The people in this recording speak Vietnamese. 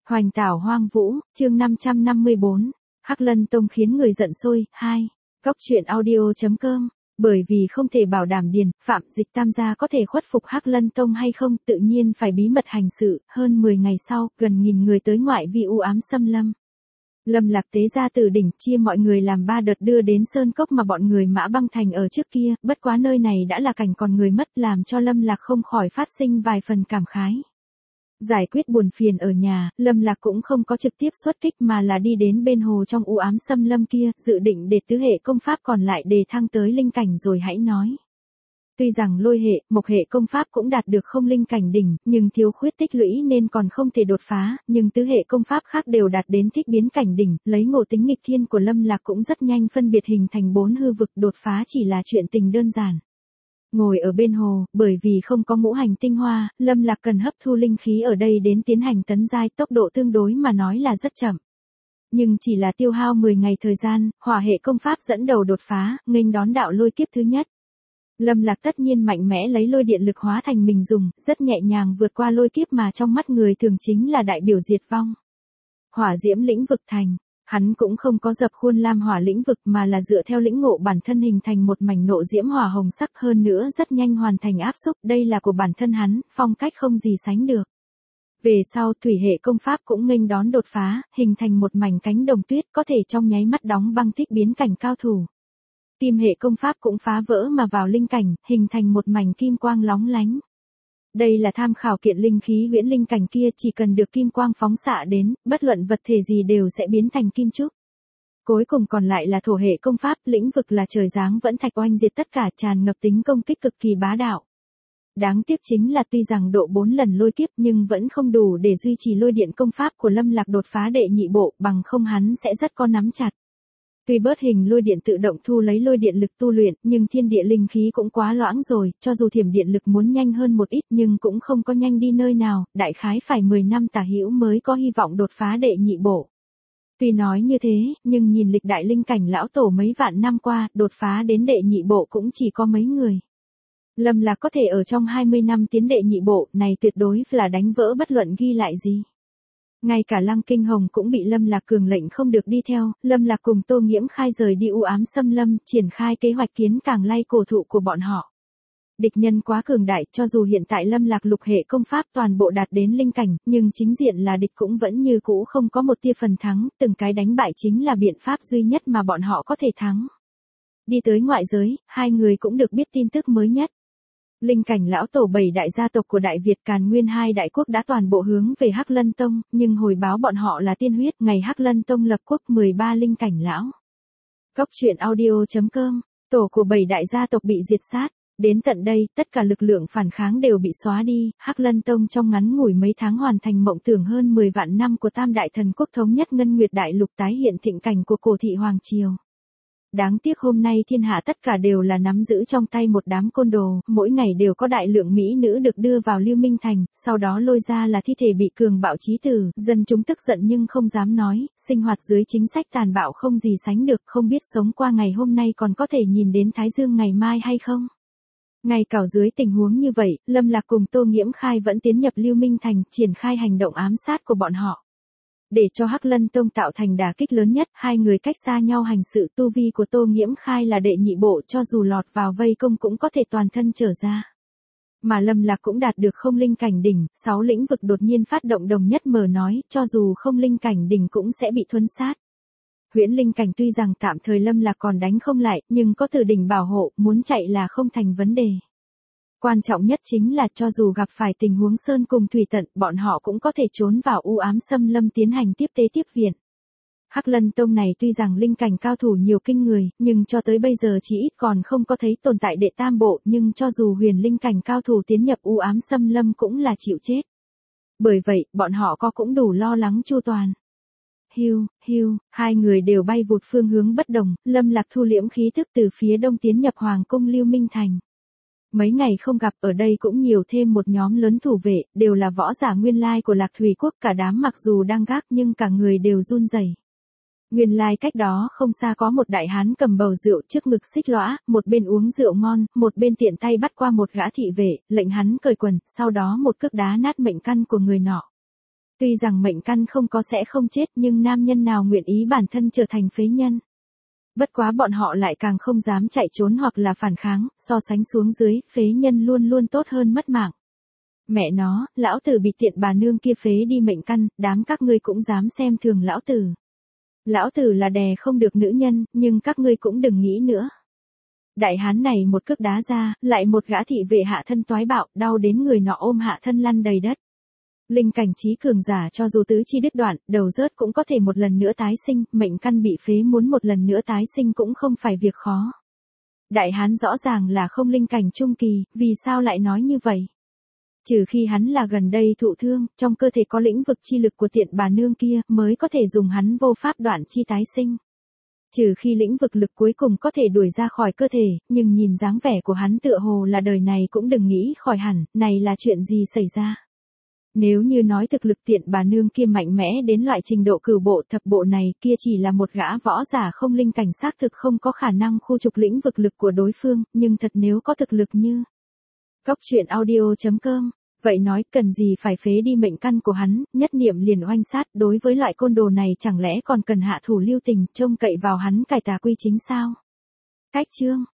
Hoành tảo hoang vũ, chương 554. Hắc Lân Tông khiến người giận sôi, 2. Góc truyện audio.com. Bởi vì không thể bảo đảm Điền, Phạm Dịch Tam gia có thể khuất phục Hắc Lân Tông hay không, tự nhiên phải bí mật hành sự. Hơn 10 ngày sau, gần nghìn người tới ngoại vi u ám xâm lâm. Lâm Lạc tế ra từ đỉnh, chia mọi người làm 3 đợt đưa đến sơn cốc mà bọn người Mã Băng Thành ở trước kia, bất quá nơi này đã là cảnh còn người mất, làm cho Lâm Lạc không khỏi phát sinh vài phần cảm khái. Giải quyết buồn phiền ở nhà, Lâm Lạc cũng không có trực tiếp xuất kích mà là đi đến bên hồ trong u ám xâm lâm kia, dự định để tứ hệ công pháp còn lại đề thăng tới linh cảnh rồi hãy nói. Tuy rằng lôi hệ, mộc hệ công pháp cũng đạt được không linh cảnh đỉnh, nhưng thiếu khuyết tích lũy nên còn không thể đột phá, nhưng tứ hệ công pháp khác đều đạt đến thích biến cảnh đỉnh, lấy ngộ tính nghịch thiên của Lâm Lạc cũng rất nhanh phân biệt hình thành 4 hư vực, đột phá chỉ là chuyện tình đơn giản. Ngồi ở bên hồ, bởi vì không có ngũ hành tinh hoa, Lâm Lạc cần hấp thu linh khí ở đây đến tiến hành tấn giai, tốc độ tương đối mà nói là rất chậm. Nhưng chỉ là tiêu hao 10 ngày thời gian, hỏa hệ công pháp dẫn đầu đột phá, nghênh đón đạo lôi kiếp thứ nhất. Lâm Lạc tất nhiên mạnh mẽ lấy lôi điện lực hóa thành mình dùng, rất nhẹ nhàng vượt qua lôi kiếp mà trong mắt người thường chính là đại biểu diệt vong. Hỏa diễm lĩnh vực thành. Hắn cũng không có dập khuôn lam hỏa lĩnh vực mà là dựa theo lĩnh ngộ bản thân hình thành một mảnh nộ diễm hỏa hồng sắc, hơn nữa rất nhanh hoàn thành áp xúc, đây là của bản thân hắn, phong cách không gì sánh được. Về sau thủy hệ công pháp cũng nghênh đón đột phá, hình thành một mảnh cánh đồng tuyết có thể trong nháy mắt đóng băng thích biến cảnh cao thủ. Kim hệ công pháp cũng phá vỡ mà vào linh cảnh, hình thành một mảnh kim quang lóng lánh. Đây là tham khảo kiện linh khí huyễn linh cảnh kia, chỉ cần được kim quang phóng xạ đến, bất luận vật thể gì đều sẽ biến thành kim trúc. Cuối cùng còn lại là thổ hệ công pháp, lĩnh vực là trời giáng vẫn thạch oanh diệt tất cả, tràn ngập tính công kích cực kỳ bá đạo. Đáng tiếc chính là tuy rằng độ 4 lần lôi kiếp nhưng vẫn không đủ để duy trì lôi điện công pháp của Lâm Lạc đột phá đệ nhị bộ, bằng không hắn sẽ rất có nắm chặt. Tuy bớt hình lôi điện tự động thu lấy lôi điện lực tu luyện, nhưng thiên địa linh khí cũng quá loãng rồi, cho dù thiểm điện lực muốn nhanh hơn một ít nhưng cũng không có nhanh đi nơi nào, đại khái phải 10 năm tả hữu mới có hy vọng đột phá đệ nhị bộ. Tuy nói như thế, nhưng nhìn lịch đại linh cảnh lão tổ mấy vạn năm qua, đột phá đến đệ nhị bộ cũng chỉ có mấy người. Lâm Lạc có thể ở trong 20 năm tiến đệ nhị bộ, này tuyệt đối là đánh vỡ bất luận ghi lại gì. Ngay cả Lăng Kinh Hồng cũng bị Lâm Lạc cường lệnh không được đi theo, Lâm Lạc cùng Tô Nghiễm Khai rời đi u ám xâm lâm, triển khai kế hoạch kiến càng lay cổ thụ của bọn họ. Địch nhân quá cường đại, cho dù hiện tại Lâm Lạc lục hệ công pháp toàn bộ đạt đến linh cảnh, nhưng chính diện là địch cũng vẫn như cũ không có một tia phần thắng, từng cái đánh bại chính là biện pháp duy nhất mà bọn họ có thể thắng. Đi tới ngoại giới, hai người cũng được biết tin tức mới nhất. Linh cảnh lão tổ 7 đại gia tộc của Đại Việt Càn Nguyên 2 đại quốc đã toàn bộ hướng về Hắc Lân Tông, nhưng hồi báo bọn họ là tiên huyết, ngày Hắc Lân Tông lập quốc 13 linh cảnh lão. Góc truyện audio.com, tổ của 7 đại gia tộc bị diệt sát. Đến tận đây, tất cả lực lượng phản kháng đều bị xóa đi, Hắc Lân Tông trong ngắn ngủi mấy tháng hoàn thành mộng tưởng hơn 10 vạn năm của Tam Đại Thần Quốc thống nhất Ngân Nguyệt Đại Lục, tái hiện thịnh cảnh của cổ thị Hoàng Triều. Đáng tiếc hôm nay thiên hạ tất cả đều là nắm giữ trong tay một đám côn đồ, mỗi ngày đều có đại lượng mỹ nữ được đưa vào Lưu Minh Thành, sau đó lôi ra là thi thể bị cường bạo chí tử, dân chúng tức giận nhưng không dám nói, sinh hoạt dưới chính sách tàn bạo không gì sánh được, không biết sống qua ngày hôm nay còn có thể nhìn đến Thái Dương ngày mai hay không. Ngay cả dưới tình huống như vậy, Lâm Lạc cùng Tô Nghiễm Khai vẫn tiến nhập Lưu Minh Thành, triển khai hành động ám sát của bọn họ. Để cho Hắc Lân Tông tạo thành đả kích lớn nhất, hai người cách xa nhau hành sự, tu vi của Tô Nghiễm Khai là đệ nhị bộ, cho dù lọt vào vây công cũng có thể toàn thân trở ra. Mà Lâm Lạc cũng đạt được không linh cảnh đỉnh, 6 lĩnh vực đột nhiên phát động đồng nhất mở nói, cho dù không linh cảnh đỉnh cũng sẽ bị thuần sát. Huyễn linh cảnh tuy rằng tạm thời Lâm Lạc còn đánh không lại, nhưng có từ đỉnh bảo hộ, muốn chạy là không thành vấn đề. Quan trọng nhất chính là cho dù gặp phải tình huống sơn cùng thủy tận, bọn họ cũng có thể trốn vào u ám xâm lâm tiến hành tiếp tế tiếp viện. Hắc Lân Tông này tuy rằng linh cảnh cao thủ nhiều kinh người, nhưng cho tới bây giờ chỉ ít còn không có thấy tồn tại đệ tam bộ, nhưng cho dù huyền linh cảnh cao thủ tiến nhập u ám xâm lâm cũng là chịu chết. Bởi vậy, bọn họ có cũng đủ lo lắng chu toàn. Hiu, hai người đều bay vụt phương hướng bất đồng, Lâm Lạc thu liễm khí thức từ phía đông tiến nhập Hoàng cung Lưu Minh Thành. Mấy ngày không gặp, ở đây cũng nhiều thêm một nhóm lớn thủ vệ, đều là võ giả nguyên lai của Lạc Thủy Quốc, cả đám mặc dù đang gác nhưng cả người đều run rẩy. Nguyên lai cách đó không xa có một đại hán cầm bầu rượu trước ngực xích lõa, một bên uống rượu ngon, một bên tiện tay bắt qua một gã thị vệ, lệnh hắn cởi quần, sau đó một cước đá nát mệnh căn của người nọ. Tuy rằng mệnh căn không có sẽ không chết nhưng nam nhân nào nguyện ý bản thân trở thành phế nhân. Bất quá bọn họ lại càng không dám chạy trốn hoặc là phản kháng, so sánh xuống dưới, phế nhân luôn luôn tốt hơn mất mạng. Mẹ nó, lão tử bị tiện bà nương kia phế đi mệnh căn, đám các ngươi cũng dám xem thường lão tử. Lão tử là đè không được nữ nhân, nhưng các ngươi cũng đừng nghĩ nữa. Đại hán này một cước đá ra, lại một gã thị vệ hạ thân toái bạo, đau đến người nọ ôm hạ thân lăn đầy đất. Linh cảnh trí cường giả cho dù tứ chi đứt đoạn, đầu rớt cũng có thể một lần nữa tái sinh, mệnh căn bị phế muốn một lần nữa tái sinh cũng không phải việc khó. Đại hán rõ ràng là không linh cảnh trung kỳ, vì sao lại nói như vậy? Trừ khi hắn là gần đây thụ thương, trong cơ thể có lĩnh vực chi lực của tiện bà nương kia, mới có thể dùng hắn vô pháp đoạn chi tái sinh. Trừ khi lĩnh vực lực cuối cùng có thể đuổi ra khỏi cơ thể, nhưng nhìn dáng vẻ của hắn tựa hồ là đời này cũng đừng nghĩ khỏi hẳn, này là chuyện gì xảy ra. Nếu như nói thực lực tiện bà nương kia mạnh mẽ đến loại trình độ cửu bộ thập bộ này kia chỉ là một gã võ giả không linh cảnh xác thực không có khả năng khu trục lĩnh vực lực của đối phương, nhưng thật nếu có thực lực như Cóc truyện audio.com, vậy nói cần gì phải phế đi mệnh căn của hắn, nhất niệm liền oanh sát, đối với loại côn đồ này chẳng lẽ còn cần hạ thủ lưu tình, trông cậy vào hắn cải tà quy chính sao? Cách chương